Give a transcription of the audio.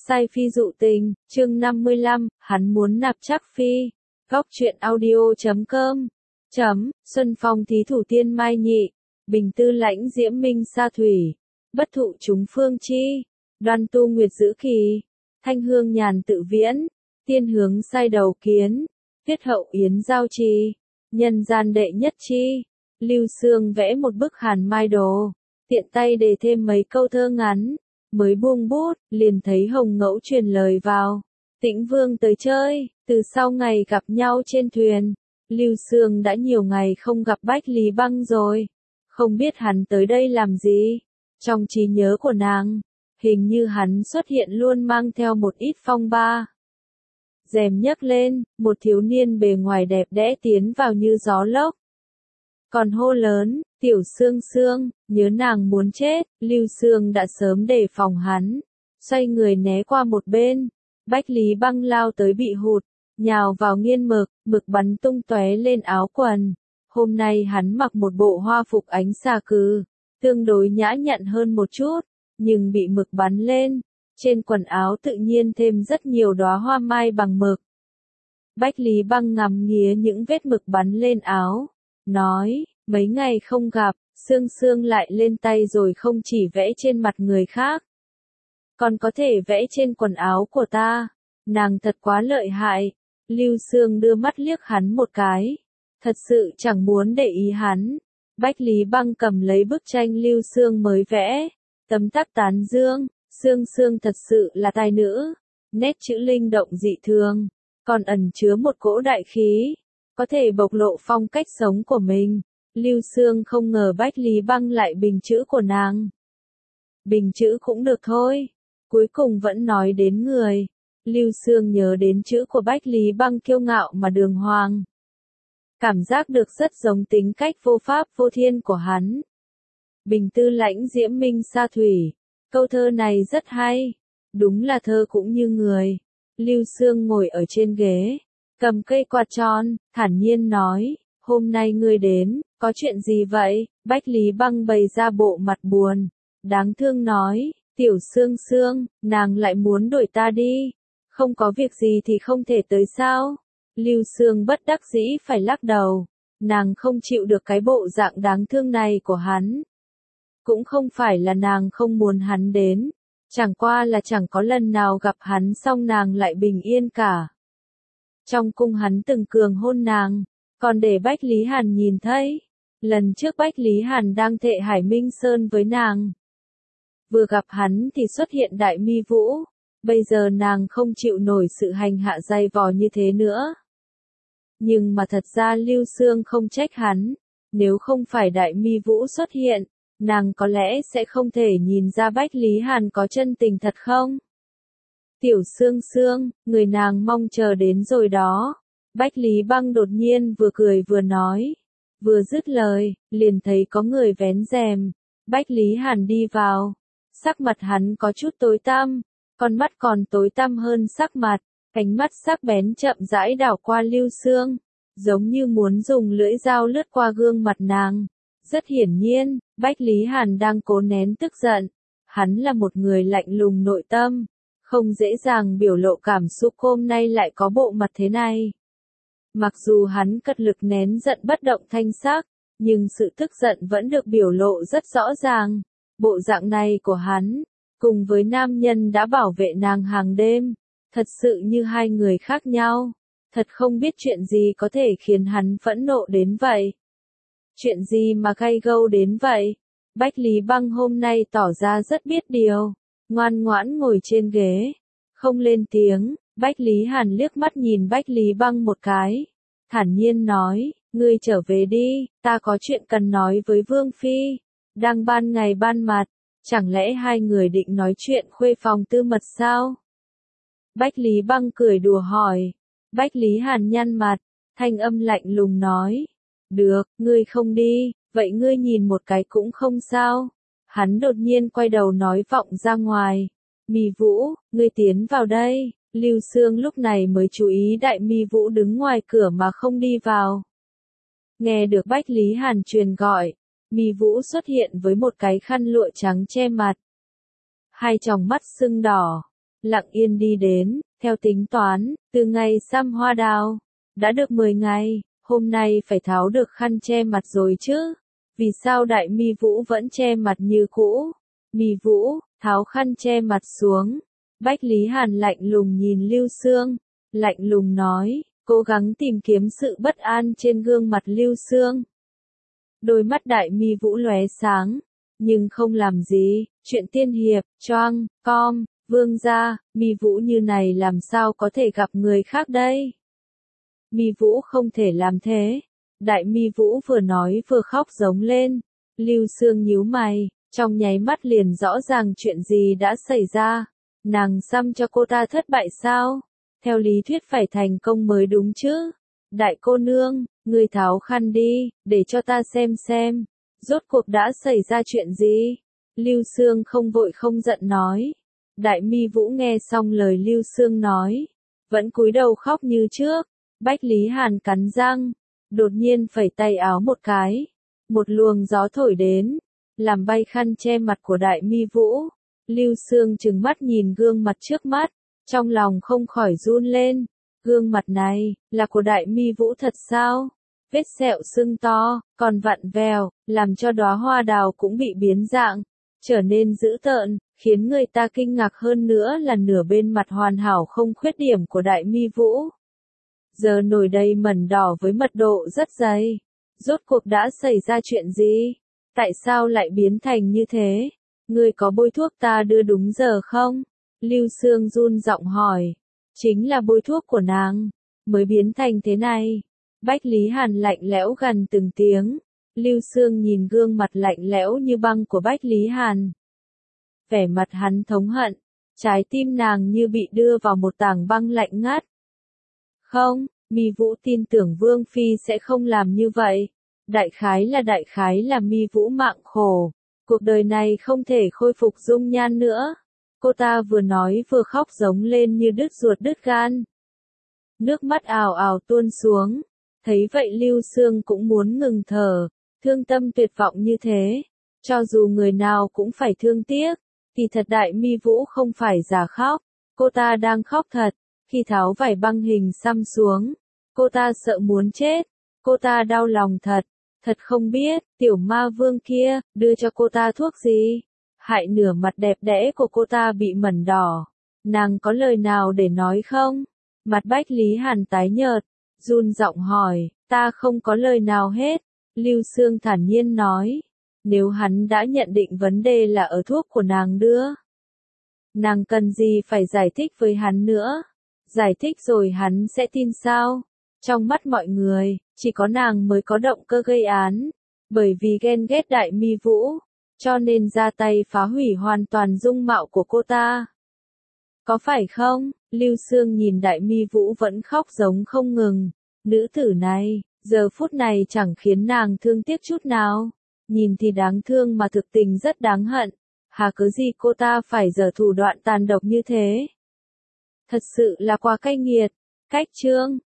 Sai phi dụ tình, chương 55, hắn muốn nạp Trác phi. Góc truyện audio.com. Xuân phong thí thủ tiên mai nhị, bình tư lãnh diễm minh sa thủy, bất thụ chúng phương chi, đoan tu nguyệt giữ kỳ, thanh hương nhàn tự viễn, tiên hướng sai đầu kiến, tiết hậu yến giao trì, nhân gian đệ nhất chi. Lưu Xương vẽ một bức hàn mai đồ, tiện tay đề thêm mấy câu thơ ngắn, mới buông bút, liền thấy Hồng Ngẫu truyền lời vào. Tĩnh Vương tới chơi, từ sau ngày gặp nhau trên thuyền, Lưu Xương đã nhiều ngày không gặp Bách Lý Băng rồi, không biết hắn tới đây làm gì. Trong trí nhớ của nàng, hình như hắn xuất hiện luôn mang theo một ít phong ba. Rèm nhấc lên, một thiếu niên bề ngoài đẹp đẽ tiến vào như gió lốc. Còn hô lớn, tiểu Xương Xương, nhớ nàng muốn chết. Lưu Xương đã sớm đề phòng hắn, xoay người né qua một bên. Bách Lý Băng lao tới bị hụt, nhào vào nghiên mực bắn tung tóe lên áo quần. Hôm nay hắn mặc một bộ hoa phục ánh xà cừ, tương đối nhã nhặn hơn một chút, nhưng bị mực bắn lên, trên quần áo tự nhiên thêm rất nhiều đóa hoa mai bằng mực. Bách Lý Băng ngắm nghía những vết mực bắn lên áo, nói, mấy ngày không gặp, Xương Xương lại lên tay rồi không chỉ vẽ trên mặt người khác, còn có thể vẽ trên quần áo của ta, nàng thật quá lợi hại. Lưu Xương đưa mắt liếc hắn một cái, thật sự chẳng muốn để ý hắn. Bách Lý Băng cầm lấy bức tranh Lưu Xương mới vẽ, tấm tắc tán dương, Xương Xương thật sự là tài nữ, nét chữ linh động dị thường, còn ẩn chứa một cỗ đại khí, có thể bộc lộ phong cách sống của mình. Lưu Xương không ngờ Bách Lý Băng lại bình chữ của nàng. Bình chữ cũng được thôi, cuối cùng vẫn nói đến người. Lưu Xương nhớ đến chữ của Bách Lý Băng kiêu ngạo mà đường hoàng. Cảm giác được rất giống tính cách vô pháp vô thiên của hắn. Bình tư lãnh diễm minh sa thủy, câu thơ này rất hay, đúng là thơ cũng như người. Lưu Xương ngồi ở trên ghế, cầm cây quạt tròn, thản nhiên nói, hôm nay ngươi đến, có chuyện gì vậy? Bách Lý Băng bày ra bộ mặt buồn, đáng thương nói, tiểu Xương Xương, nàng lại muốn đuổi ta đi, không có việc gì thì không thể tới sao? Lưu Xương bất đắc dĩ phải lắc đầu, nàng không chịu được cái bộ dạng đáng thương này của hắn. Cũng không phải là nàng không muốn hắn đến, chẳng qua là chẳng có lần nào gặp hắn xong nàng lại bình yên cả. Trong cung hắn từng cường hôn nàng, còn để Bách Lý Hàn nhìn thấy. Lần trước Bách Lý Hàn đang thệ Hải Minh Sơn với nàng, vừa gặp hắn thì xuất hiện Đại Mi Vũ, bây giờ nàng không chịu nổi sự hành hạ dày vò như thế nữa. Nhưng mà thật ra Lưu Xương không trách hắn, nếu không phải Đại Mi Vũ xuất hiện, nàng có lẽ sẽ không thể nhìn ra Bách Lý Hàn có chân tình thật không? Tiểu Xương Xương, người nàng mong chờ đến rồi đó. Bách Lý Băng đột nhiên vừa cười vừa nói, vừa dứt lời, liền thấy có người vén rèm. Bách Lý Hàn đi vào, sắc mặt hắn có chút tối tăm, con mắt còn tối tăm hơn sắc mặt, ánh mắt sắc bén chậm rãi đảo qua Lưu Xương, giống như muốn dùng lưỡi dao lướt qua gương mặt nàng. Rất hiển nhiên, Bách Lý Hàn đang cố nén tức giận, hắn là một người lạnh lùng nội tâm, không dễ dàng biểu lộ cảm xúc, hôm nay lại có bộ mặt thế này. Mặc dù hắn cật lực nén giận bất động thanh sắc, nhưng sự tức giận vẫn được biểu lộ rất rõ ràng. Bộ dạng này của hắn, cùng với nam nhân đã bảo vệ nàng hàng đêm, thật sự như hai người khác nhau. Thật không biết chuyện gì có thể khiến hắn phẫn nộ đến vậy. Chuyện gì mà gay gâu đến vậy? Bách Lý Băng hôm nay tỏ ra rất biết điều, ngoan ngoãn ngồi trên ghế, không lên tiếng. Bách Lý Hàn liếc mắt nhìn Bách Lý Băng một cái, thản nhiên nói, ngươi trở về đi, ta có chuyện cần nói với Vương Phi. Đang ban ngày ban mặt, chẳng lẽ hai người định nói chuyện khuê phòng tư mật sao? Bách Lý Băng cười đùa hỏi. Bách Lý Hàn nhăn mặt, thanh âm lạnh lùng nói, được, ngươi không đi, vậy ngươi nhìn một cái cũng không sao. Hắn đột nhiên quay đầu nói vọng ra ngoài, Mi Vũ, ngươi tiến vào đây. Lưu Xương lúc này mới chú ý Đại Mi Vũ đứng ngoài cửa mà không đi vào. Nghe được Bách Lý Hàn truyền gọi, Mi Vũ xuất hiện với một cái khăn lụa trắng che mặt. Hai tròng mắt sưng đỏ, lặng yên đi đến, theo tính toán, từ ngày xăm hoa đào, đã được 10 ngày, hôm nay phải tháo được khăn che mặt rồi chứ. Vì sao Đại Mi Vũ vẫn che mặt như cũ? Mi Vũ, tháo khăn che mặt xuống. Bách Lý Hàn lạnh lùng nhìn Lưu Xương, lạnh lùng nói, cố gắng tìm kiếm sự bất an trên gương mặt Lưu Xương. Đôi mắt Đại Mi Vũ lóe sáng, nhưng không làm gì, chuyện tiên hiệp, choang, com, vương gia, Mi Vũ như này làm sao có thể gặp người khác đây? Mi Vũ không thể làm thế. Đại Mi Vũ vừa nói vừa khóc giống lên. Lưu Xương nhíu mày, trong nháy mắt liền rõ ràng chuyện gì đã xảy ra. Nàng xăm cho cô ta thất bại sao? Theo lý thuyết phải thành công mới đúng chứ. Đại cô nương, ngươi tháo khăn đi, để cho ta xem. Rốt cuộc đã xảy ra chuyện gì? Lưu Xương không vội không giận nói. Đại Mi Vũ nghe xong lời Lưu Xương nói, vẫn cúi đầu khóc như trước. Bách Lý Hàn cắn răng, đột nhiên phẩy tay áo một cái. Một luồng gió thổi đến, làm bay khăn che mặt của Đại Mi Vũ. Lưu Xương trừng mắt nhìn gương mặt trước mắt, trong lòng không khỏi run lên. Gương mặt này, là của Đại Mi Vũ thật sao? Vết sẹo sưng to, còn vặn vẹo, làm cho đóa hoa đào cũng bị biến dạng, trở nên dữ tợn, khiến người ta kinh ngạc hơn nữa là nửa bên mặt hoàn hảo không khuyết điểm của Đại Mi Vũ. Giờ nổi đầy mẩn đỏ với mật độ rất dày. Rốt cuộc đã xảy ra chuyện gì? Tại sao lại biến thành như thế? Ngươi có bôi thuốc ta đưa đúng giờ không? Lưu Xương run giọng hỏi. Chính là bôi thuốc của nàng, mới biến thành thế này. Bách Lý Hàn lạnh lẽo gần từng tiếng. Lưu Xương nhìn gương mặt lạnh lẽo như băng của Bách Lý Hàn. Vẻ mặt hắn thống hận, trái tim nàng như bị đưa vào một tảng băng lạnh ngắt. Không, Mi Vũ tin tưởng Vương Phi sẽ không làm như vậy. Đại khái là Mi Vũ mạng khổ. Cuộc đời này không thể khôi phục dung nhan nữa. Cô ta vừa nói vừa khóc giống lên như đứt ruột đứt gan. Nước mắt ào ào tuôn xuống. Thấy vậy Lưu Xương cũng muốn ngừng thở. Thương tâm tuyệt vọng như thế. Cho dù người nào cũng phải thương tiếc. Kỳ thật Đại Mi Vũ không phải giả khóc. Cô ta đang khóc thật. Khi tháo vải băng hình xăm xuống, cô ta sợ muốn chết. Cô ta đau lòng thật. Thật không biết, tiểu ma vương kia, đưa cho cô ta thuốc gì? Hại nửa mặt đẹp đẽ của cô ta bị mẩn đỏ. Nàng có lời nào để nói không? Mặt Bách Lý Hàn tái nhợt, run giọng hỏi, ta không có lời nào hết. Lưu Xương thản nhiên nói, nếu hắn đã nhận định vấn đề là ở thuốc của nàng đưa, nàng cần gì phải giải thích với hắn nữa? Giải thích rồi hắn sẽ tin sao? Trong mắt mọi người, chỉ có nàng mới có động cơ gây án. Bởi vì ghen ghét Đại Mi Vũ, cho nên ra tay phá hủy hoàn toàn dung mạo của cô ta. Có phải không? Lưu Xương nhìn Đại Mi Vũ vẫn khóc giống không ngừng. Nữ tử này, giờ phút này chẳng khiến nàng thương tiếc chút nào. Nhìn thì đáng thương mà thực tình rất đáng hận. Hà cớ gì cô ta phải giở thủ đoạn tàn độc như thế? Thật sự là quá cay nghiệt. Cách chương